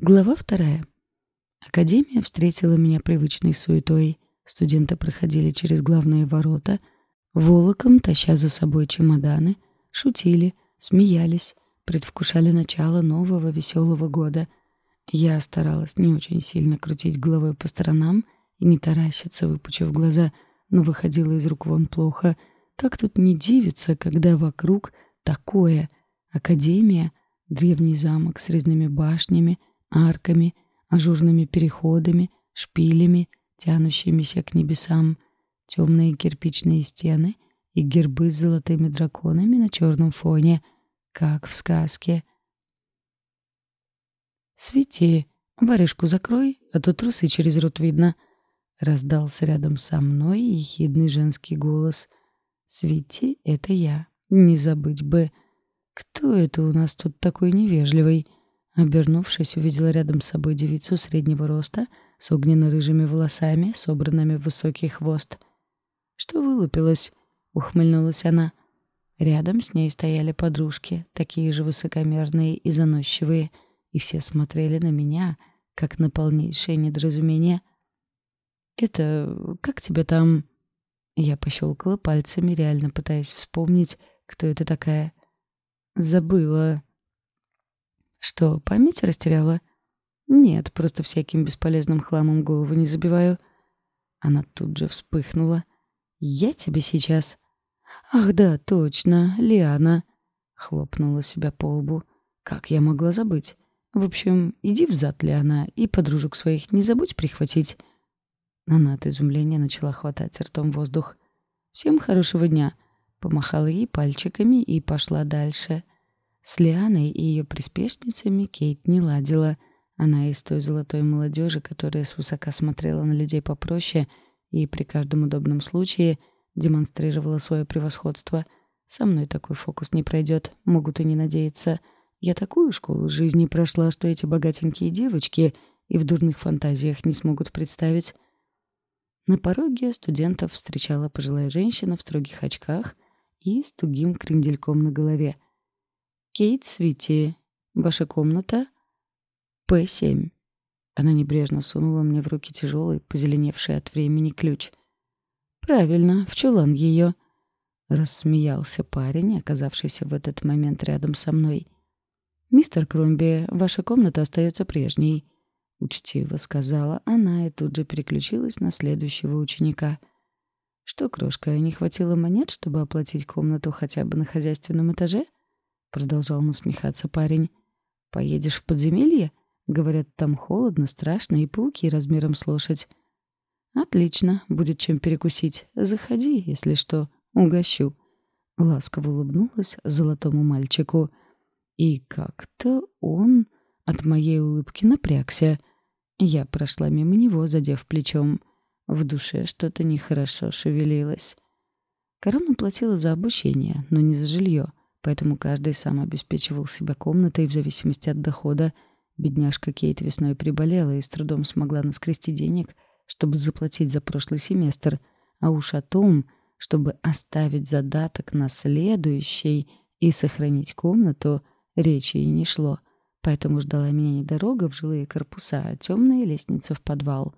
Глава 2. Академия встретила меня привычной суетой. Студенты проходили через главные ворота, волоком таща за собой чемоданы, шутили, смеялись, предвкушали начало нового веселого года. Я старалась не очень сильно крутить головой по сторонам и не таращиться, выпучив глаза, но выходило из рук вон плохо. Как тут не дивиться, когда вокруг такое? Академия, древний замок с резными башнями, арками, ажурными переходами, шпилями, тянущимися к небесам, темные кирпичные стены и гербы с золотыми драконами на черном фоне, как в сказке. «Свети, варежку закрой, а то трусы через рот видно», — раздался рядом со мной ехидный женский голос. «Свети — это я, не забыть бы. Кто это у нас тут такой невежливый?» Обернувшись, увидела рядом с собой девицу среднего роста с огненно-рыжими волосами, собранными в высокий хвост. «Что вылупилась?» — ухмыльнулась она. Рядом с ней стояли подружки, такие же высокомерные и заносчивые, и все смотрели на меня, как на полнейшее недоразумение. «Это... как тебя там?» Я пощелкала пальцами, реально пытаясь вспомнить, кто это такая. «Забыла». «Что, память растеряла?» «Нет, просто всяким бесполезным хламом голову не забиваю». Она тут же вспыхнула. «Я тебе сейчас...» «Ах да, точно, Лиана!» Хлопнула себя по лбу. «Как я могла забыть? В общем, иди взад, Лиана, и подружек своих не забудь прихватить». Она от изумления начала хватать ртом воздух. «Всем хорошего дня!» Помахала ей пальчиками и пошла дальше. С Лианой и ее приспешницами Кейт не ладила. Она из той золотой молодежи, которая свысока смотрела на людей попроще и при каждом удобном случае демонстрировала свое превосходство. Со мной такой фокус не пройдет, могут и не надеяться. Я такую школу жизни прошла, что эти богатенькие девочки и в дурных фантазиях не смогут представить. На пороге студентов встречала пожилая женщина в строгих очках и с тугим крендельком на голове. «Кейт Свити, ваша комната П7». Она небрежно сунула мне в руки тяжелый, позеленевший от времени ключ. «Правильно, в чулан ее», — рассмеялся парень, оказавшийся в этот момент рядом со мной. «Мистер Кромби, ваша комната остается прежней», — учтиво сказала она и тут же переключилась на следующего ученика. «Что, крошка, не хватило монет, чтобы оплатить комнату хотя бы на хозяйственном этаже?» — продолжал насмехаться парень. «Поедешь в подземелье? Говорят, там холодно, страшно и пауки размером с лошадь». «Отлично, будет чем перекусить. Заходи, если что, угощу». Ласково улыбнулась золотому мальчику. И как-то он от моей улыбки напрягся. Я прошла мимо него, задев плечом. В душе что-то нехорошо шевелилось. Корона платила за обучение, но не за жилье, поэтому каждый сам обеспечивал себя комнатой в зависимости от дохода. Бедняжка Кейт весной приболела и с трудом смогла наскрести денег, чтобы заплатить за прошлый семестр, а уж о том, чтобы оставить задаток на следующий и сохранить комнату, речи и не шло. Поэтому ждала меня не дорога в жилые корпуса, а темная лестница в подвал.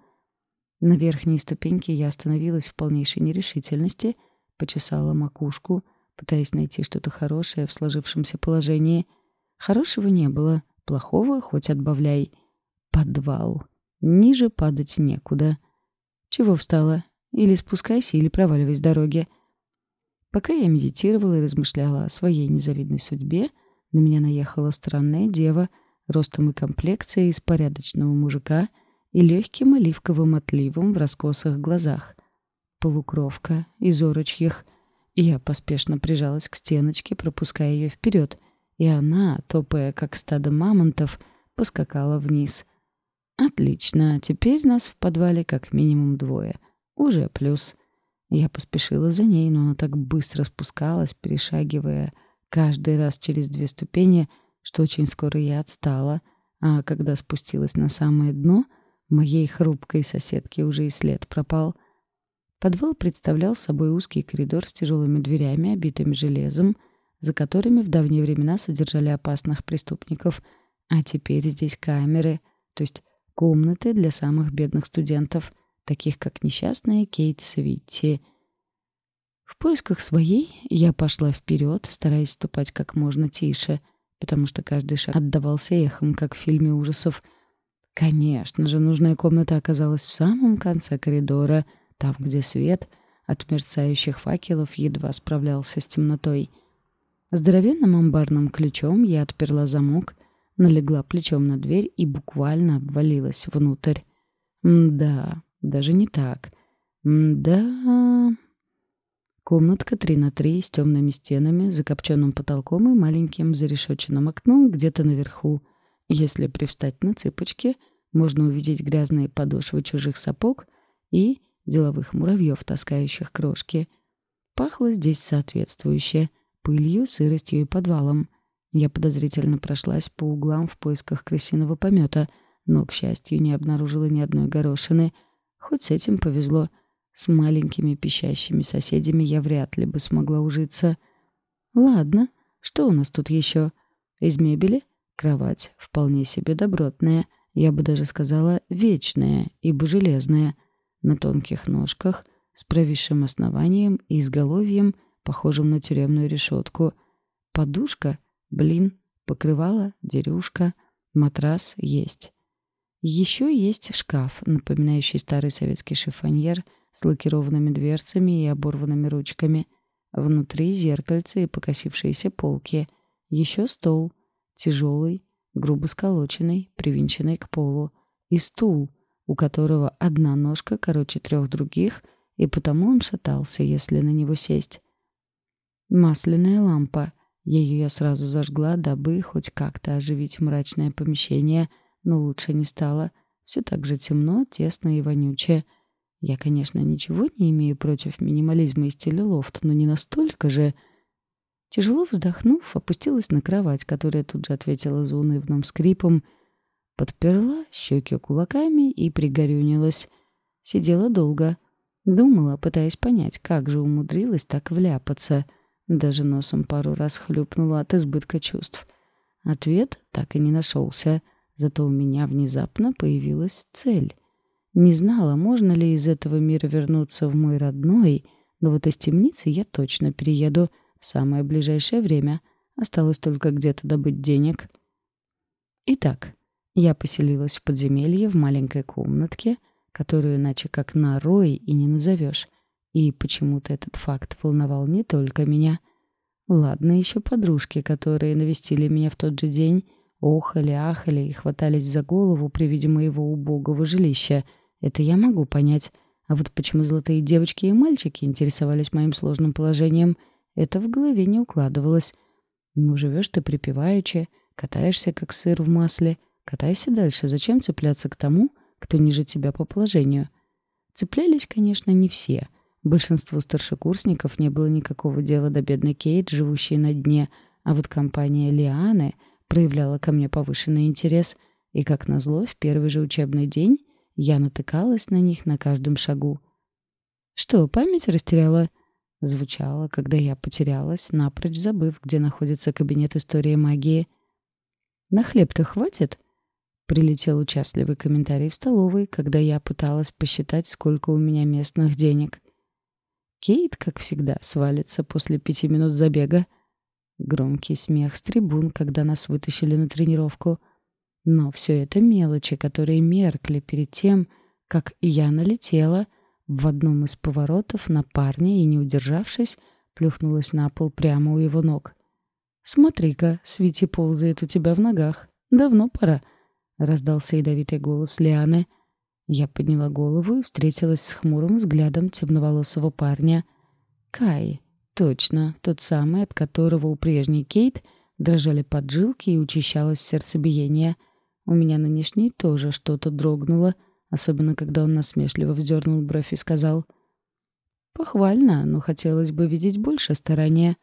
На верхней ступеньке я остановилась в полнейшей нерешительности, почесала макушку, пытаясь найти что-то хорошее в сложившемся положении. Хорошего не было, плохого хоть отбавляй. Подвал. Ниже падать некуда. Чего встала? Или спускайся, или проваливай с дороги. Пока я медитировала и размышляла о своей незавидной судьбе, на меня наехала странная дева, ростом и комплекцией из порядочного мужика и легким оливковым отливом в раскосых глазах. Полукровка из орочьих. Я поспешно прижалась к стеночке, пропуская ее вперед, и она, топая как стадо мамонтов, поскакала вниз. «Отлично, теперь нас в подвале как минимум двое. Уже плюс». Я поспешила за ней, но она так быстро спускалась, перешагивая каждый раз через 2 ступени, что очень скоро я отстала, а когда спустилась на самое дно, моей хрупкой соседке уже и след пропал. Подвал представлял собой узкий коридор с тяжелыми дверями, обитыми железом, за которыми в давние времена содержали опасных преступников, а теперь здесь камеры, то есть комнаты для самых бедных студентов, таких как несчастная Кейт Свитти. В поисках своей я пошла вперед, стараясь ступать как можно тише, потому что каждый шаг отдавался эхом, как в фильме ужасов. Конечно же, нужная комната оказалась в самом конце коридора, там, где свет от мерцающих факелов едва справлялся с темнотой. Здоровенным амбарным ключом я отперла замок, налегла плечом на дверь и буквально обвалилась внутрь. Да, даже не так. Да. Комнатка 3 на 3 с темными стенами, закопченным потолком и маленьким зарешоченным окном где-то наверху. Если привстать на цыпочки, можно увидеть грязные подошвы чужих сапог и деловых муравьев, таскающих крошки. Пахло здесь соответствующе — пылью, сыростью и подвалом. Я подозрительно прошлась по углам в поисках крысиного помета, но, к счастью, не обнаружила ни одной горошины. Хоть с этим повезло. С маленькими пищащими соседями я вряд ли бы смогла ужиться. Ладно, что у нас тут еще? Из мебели кровать вполне себе добротная, я бы даже сказала вечная, ибо железная, на тонких ножках, с провисшим основанием и изголовьем, похожим на тюремную решетку. Подушка, покрывало, дерюшка, матрас есть. Еще есть шкаф, напоминающий старый советский шифоньер, с лакированными дверцами и оборванными ручками. Внутри зеркальце и покосившиеся полки. Еще стол. Тяжелый, грубо сколоченный, привинченный к полу. И стул, у которого одна ножка короче 3 других, и потому он шатался, если на него сесть. Масляная лампа. Ее я сразу зажгла, дабы хоть как-то оживить мрачное помещение, но лучше не стало. Все так же темно, тесно и вонючее. Я, конечно, ничего не имею против минимализма и стиля лофт, но не настолько же. Тяжело вздохнув, опустилась на кровать, которая тут же ответила заунывным скрипом, подперла щеки кулаками и пригорюнилась. Сидела долго. Думала, пытаясь понять, как же умудрилась так вляпаться. Даже носом пару раз хлюпнула от избытка чувств. Ответ так и не нашелся. Зато у меня внезапно появилась цель. Не знала, можно ли из этого мира вернуться в мой родной, но вот из темницы я точно перееду в самое ближайшее время. Осталось только где-то добыть денег. Итак, я поселилась в подземелье в маленькой комнатке, которую иначе как норой и не назовешь. И почему-то этот факт волновал не только меня. Ладно, еще подружки, которые навестили меня в тот же день, охали-ахали и хватались за голову при виде моего убогого жилища. Это я могу понять. А вот почему золотые девочки и мальчики интересовались моим сложным положением, это в голове не укладывалось. Ну, живешь ты припеваючи, катаешься, как сыр в масле. Катайся дальше. Зачем цепляться к тому, кто ниже тебя по положению? Цеплялись, конечно, не все. Большинству старшекурсников не было никакого дела до бедной Кейт, живущей на дне, а вот компания Лианы проявляла ко мне повышенный интерес, и, как назло, в первый же учебный день я натыкалась на них на каждом шагу. «Что, память растеряла?» Звучало, когда я потерялась, напрочь забыв, где находится кабинет истории магии. «На хлеб-то хватит?» Прилетел участливый комментарий в столовой, когда я пыталась посчитать, сколько у меня местных денег. Кейт, как всегда, свалится после 5 минут забега. Громкий смех с трибун, когда нас вытащили на тренировку. Но все это мелочи, которые меркли перед тем, как я налетела в одном из поворотов на парня и, не удержавшись, плюхнулась на пол прямо у его ног. «Смотри-ка, Свити ползает у тебя в ногах. Давно пора», — раздался ядовитый голос Лианы. Я подняла голову и встретилась с хмурым взглядом темноволосого парня. Кай, точно, тот самый, от которого у прежней Кейт дрожали поджилки и учащалось сердцебиение. У меня нынешней тоже что-то дрогнуло, особенно когда он насмешливо вздернул бровь и сказал: «Похвально, но хотелось бы видеть больше старания».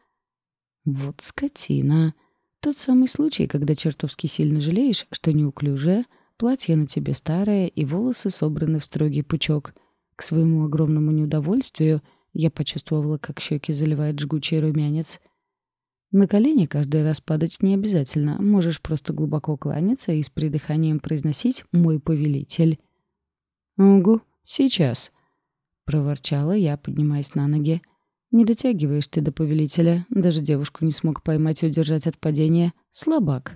Вот скотина. Тот самый случай, когда чертовски сильно жалеешь, что неуклюжая, платье на тебе старое и волосы собраны в строгий пучок. К своему огромному неудовольствию я почувствовала, как щеки заливает жгучий румянец. На колени каждый раз падать не обязательно. Можешь просто глубоко кланяться и с придыханием произносить «мой повелитель». «Угу, сейчас», — проворчала я, поднимаясь на ноги. «Не дотягиваешь ты до повелителя. Даже девушку не смог поймать и удержать от падения. Слабак».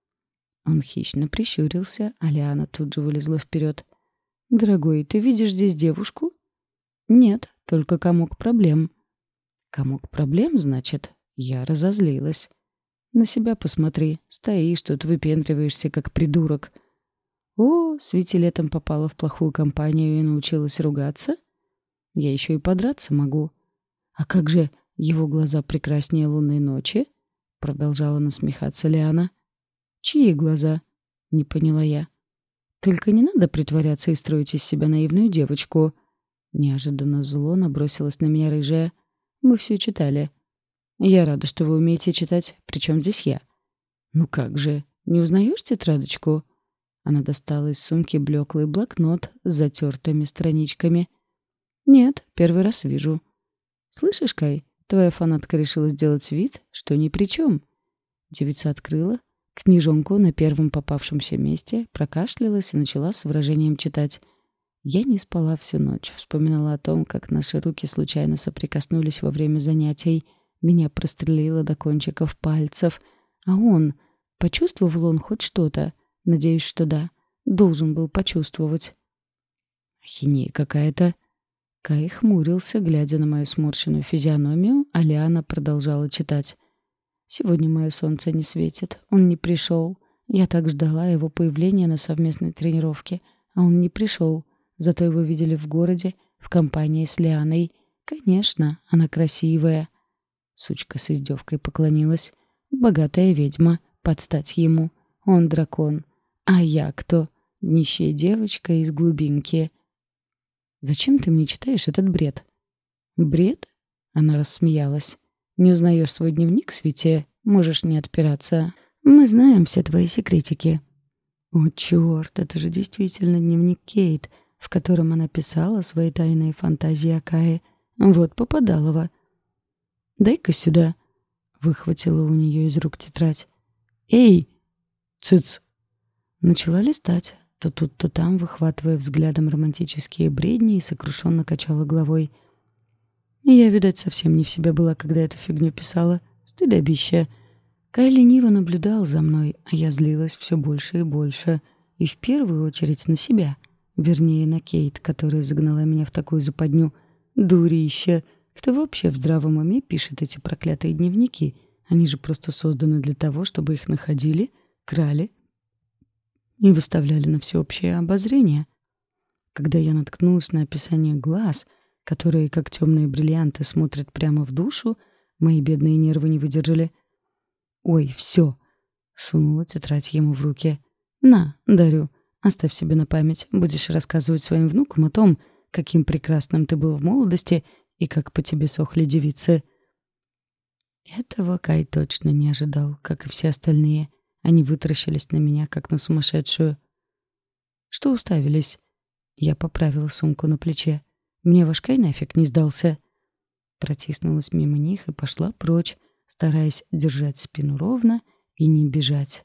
Он хищно прищурился, а Лиана тут же вылезла вперед. «Дорогой, ты видишь здесь девушку?» «Нет, только комок проблем». «Комок проблем, значит?» Я разозлилась. «На себя посмотри. Стоишь тут, выпендриваешься, как придурок». «О, Свети летом попала в плохую компанию и научилась ругаться? Я еще и подраться могу». «А как же его глаза прекраснее лунной ночи?» Продолжала насмехаться Лиана. «Чьи глаза?» — не поняла я. «Только не надо притворяться и строить из себя наивную девочку». Неожиданно зло набросилась на меня рыжая. «Мы все читали». «Я рада, что вы умеете читать. Причем здесь я?» «Ну как же, не узнаешь тетрадочку?» Она достала из сумки блеклый блокнот с затертыми страничками. «Нет, первый раз вижу». «Слышишь, Кай, твоя фанатка решила сделать вид, что ни при чем». Девица открыла книжонку на первом попавшемся месте, прокашлялась и начала с выражением читать. Я не спала всю ночь, вспоминала о том, как наши руки случайно соприкоснулись во время занятий. Меня прострелило до кончиков пальцев. А почувствовал он хоть что-то? Надеюсь, что да. Должен был почувствовать. Ахинея какая-то. Кай хмурился, глядя на мою сморщенную физиономию, а Лиана продолжала читать. «Сегодня мое солнце не светит. Он не пришел. Я так ждала его появления на совместной тренировке. А он не пришел. Зато его видели в городе, в компании с Лианой. Конечно, она красивая». Сучка с издевкой поклонилась. «Богатая ведьма, под стать ему. Он дракон. А я кто? Нищая девочка из глубинки». «Зачем ты мне читаешь этот бред?» «Бред?» — она рассмеялась. «Не узнаешь свой дневник, Свете? Можешь не отпираться. Мы знаем все твои секретики». «О, черт, это же действительно дневник Кейт, в котором она писала свои тайные фантазии о Кае. Вот попадалова». «Дай-ка сюда», — выхватила у нее из рук тетрадь. «Эй!» «Цыц!» Начала листать, то тут, то там, выхватывая взглядом романтические бредни и сокрушенно качала головой. Я, видать, совсем не в себе была, когда эту фигню писала. Стыдобище. Кай лениво наблюдал за мной, а я злилась все больше и больше. И в первую очередь на себя. Вернее, на Кейт, которая загнала меня в такую западню. Дурище! Кто вообще в здравом уме пишет эти проклятые дневники? Они же просто созданы для того, чтобы их находили, крали и выставляли на всеобщее обозрение. Когда я наткнулась на описание глаз, которые, как темные бриллианты, смотрят прямо в душу, мои бедные нервы не выдержали. «Ой, все!» — сунула тетрадь ему в руки. «На, дарю. Оставь себе на память. Будешь рассказывать своим внукам о том, каким прекрасным ты был в молодости и как по тебе сохли девицы». Этого Кай точно не ожидал, как и все остальные. Они вытаращились на меня, как на сумасшедшую. «Что уставились?» Я поправила сумку на плече. «Мне ваш Кай нафиг не сдался». Протиснулась мимо них и пошла прочь, стараясь держать спину ровно и не бежать.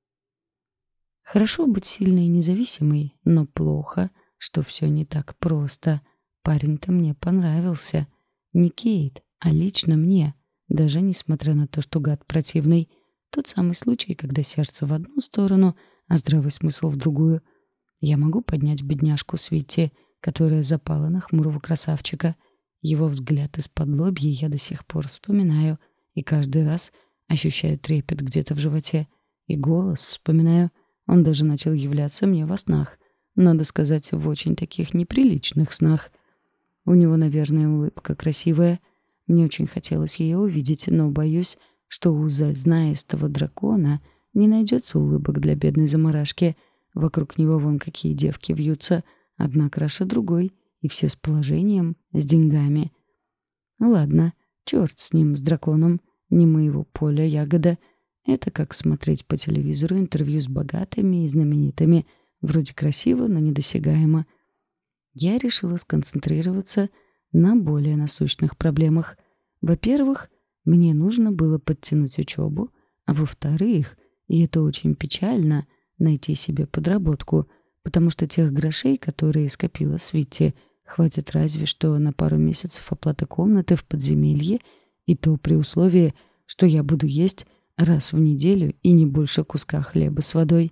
Хорошо быть сильной и независимой, но плохо, что все не так просто. Парень-то мне понравился. Не Кейт, а лично мне, даже несмотря на то, что гад противный. Тот самый случай, когда сердце в одну сторону, а здравый смысл в другую. Я могу поднять бедняжку Свити, которая запала на хмурого красавчика. Его взгляд из-под лобья я до сих пор вспоминаю, и каждый раз ощущаю трепет где-то в животе. И голос вспоминаю. Он даже начал являться мне во снах. Надо сказать, в очень таких неприличных снах. У него, наверное, улыбка красивая. Мне очень хотелось ее увидеть, но боюсь, что у знаистого дракона не найдется улыбок для бедной заморашки. Вокруг него вон какие девки вьются, одна краше другой, и все с положением, с деньгами. Ладно, черт с ним, с драконом, не моего поля ягода. Это как смотреть по телевизору интервью с богатыми и знаменитыми. Вроде красиво, но недосягаемо. Я решила сконцентрироваться на более насущных проблемах. Во-первых, Мне нужно было подтянуть учебу, а во-вторых, и это очень печально, найти себе подработку, потому что тех грошей, которые скопила Свити, хватит разве что на пару месяцев оплаты комнаты в подземелье, и то при условии, что я буду есть раз в неделю и не больше куска хлеба с водой.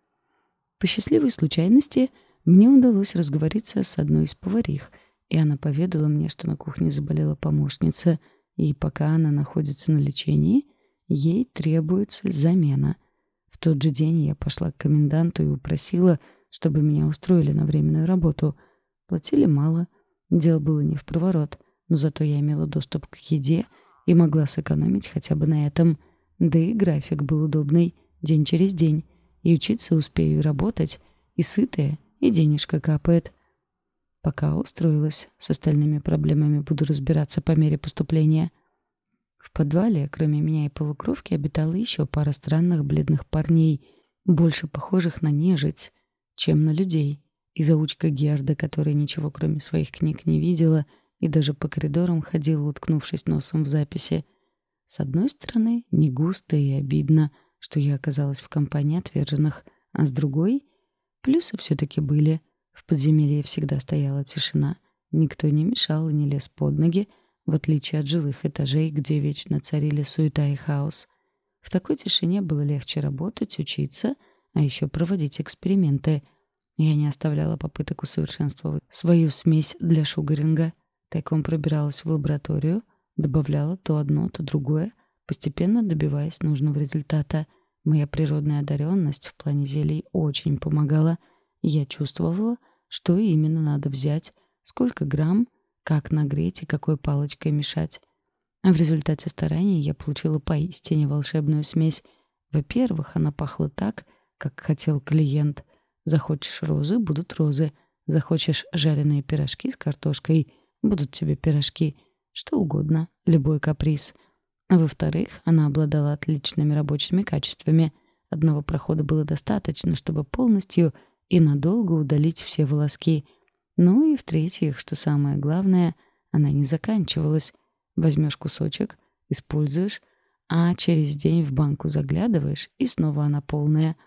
По счастливой случайности мне удалось разговориться с одной из поварих, и она поведала мне, что на кухне заболела помощница, и пока она находится на лечении, ей требуется замена. В тот же день я пошла к коменданту и упросила, чтобы меня устроили на временную работу. Платили мало, дело было не впроворот, но зато я имела доступ к еде и могла сэкономить хотя бы на этом. Да и график был удобный, день через день. И учиться успею, и работать, и сытая, и денежка капает. Пока устроилась, с остальными проблемами буду разбираться по мере поступления. В подвале, кроме меня и полукровки, обитала еще пара странных бледных парней, больше похожих на нежить, чем на людей. И заучка Герда, которая ничего кроме своих книг не видела и даже по коридорам ходила, уткнувшись носом в записи. С одной стороны, не густо и обидно, что я оказалась в компании отверженных, а с другой — плюсы все-таки были. В подземелье всегда стояла тишина, никто не мешал и не лез под ноги, в отличие от жилых этажей, где вечно царили суета и хаос. В такой тишине было легче работать, учиться, а еще проводить эксперименты. Я не оставляла попыток усовершенствовать свою смесь для шугаринга. Тайком пробиралась в лабораторию, добавляла то одно, то другое, постепенно добиваясь нужного результата. Моя природная одаренность в плане зелий очень помогала. Я чувствовала, что именно надо взять, сколько грамм, как нагреть и какой палочкой мешать. А в результате стараний я получила поистине волшебную смесь. Во-первых, она пахла так, как хотел клиент. Захочешь розы — будут розы. Захочешь жареные пирожки с картошкой — будут тебе пирожки. Что угодно, любой каприз. А во-вторых, она обладала отличными рабочими качествами. Одного прохода было достаточно, чтобы полностью и надолго удалить все волоски. Ну и в-третьих, что самое главное, она не заканчивалась. Возьмешь кусочек, используешь, а через день в банку заглядываешь, и снова она полная.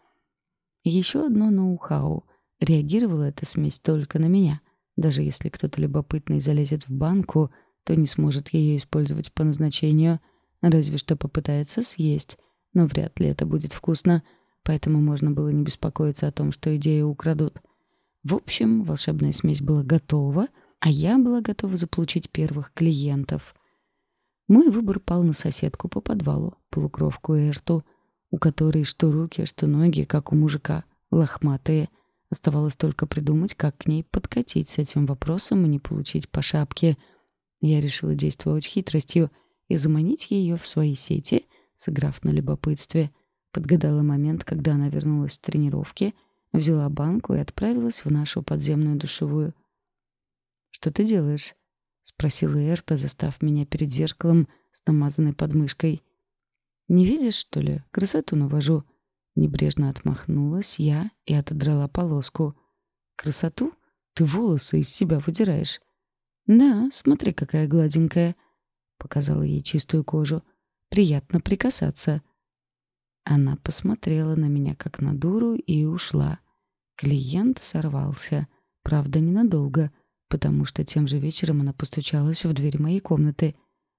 Еще одно ноу-хау. Реагировала эта смесь только на меня. Даже если кто-то любопытный залезет в банку, то не сможет ее использовать по назначению, разве что попытается съесть, но вряд ли это будет вкусно, поэтому можно было не беспокоиться о том, что идею украдут. В общем, волшебная смесь была готова, а я была готова заполучить первых клиентов. Мой выбор пал на соседку по подвалу, полукровку Эрту, у которой что руки, что ноги, как у мужика, лохматые. Оставалось только придумать, как к ней подкатить с этим вопросом и не получить по шапке. Я решила действовать хитростью и заманить ее в свои сети, сыграв на любопытстве. Подгадала момент, когда она вернулась с тренировки, взяла банку и отправилась в нашу подземную душевую. «Что ты делаешь?» — спросила Эрта, застав меня перед зеркалом с намазанной подмышкой. «Не видишь, что ли? Красоту навожу». Небрежно отмахнулась я и отодрала полоску. «Красоту? Ты волосы из себя выдираешь». «Да, смотри, какая гладенькая», — показала ей чистую кожу. «Приятно прикасаться». Она посмотрела на меня как на дуру и ушла. Клиент сорвался. Правда, ненадолго, потому что тем же вечером она постучалась в дверь моей комнаты.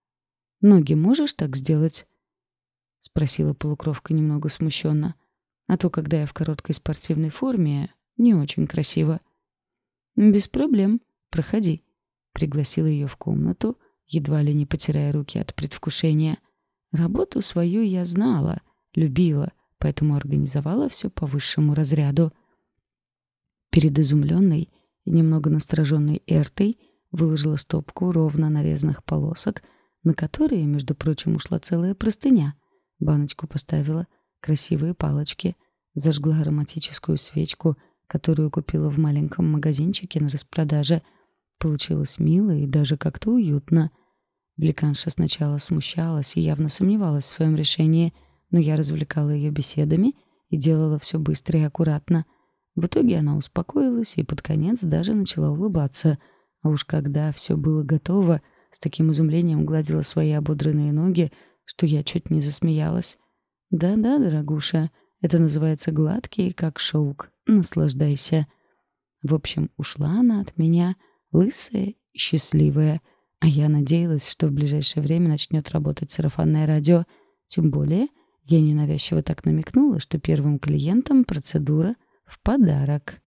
«Ноги можешь так сделать?» — спросила полукровка немного смущенно. «А то, когда я в короткой спортивной форме, не очень красиво». «Без проблем. Проходи», — пригласила ее в комнату, едва ли не потирая руки от предвкушения. Работу свою я знала, любила, поэтому организовала все по высшему разряду. Перед изумленной и немного настороженной Эртой выложила стопку ровно нарезанных полосок, на которые, между прочим, ушла целая простыня. Баночку поставила, красивые палочки, зажгла ароматическую свечку, которую купила в маленьком магазинчике на распродаже. Получилось мило и даже как-то уютно. Великанша сначала смущалась и явно сомневалась в своем решении, но я развлекала ее беседами и делала все быстро и аккуратно. В итоге она успокоилась и под конец даже начала улыбаться. А уж когда все было готово, с таким изумлением гладила свои ободранные ноги, что я чуть не засмеялась. «Да-да, дорогуша, это называется гладкий, как шелк. Наслаждайся». В общем, ушла она от меня, лысая и счастливая, а я надеялась, что в ближайшее время начнет работать сарафанное радио. Тем более, я ненавязчиво так намекнула, что первым клиентам процедура в подарок.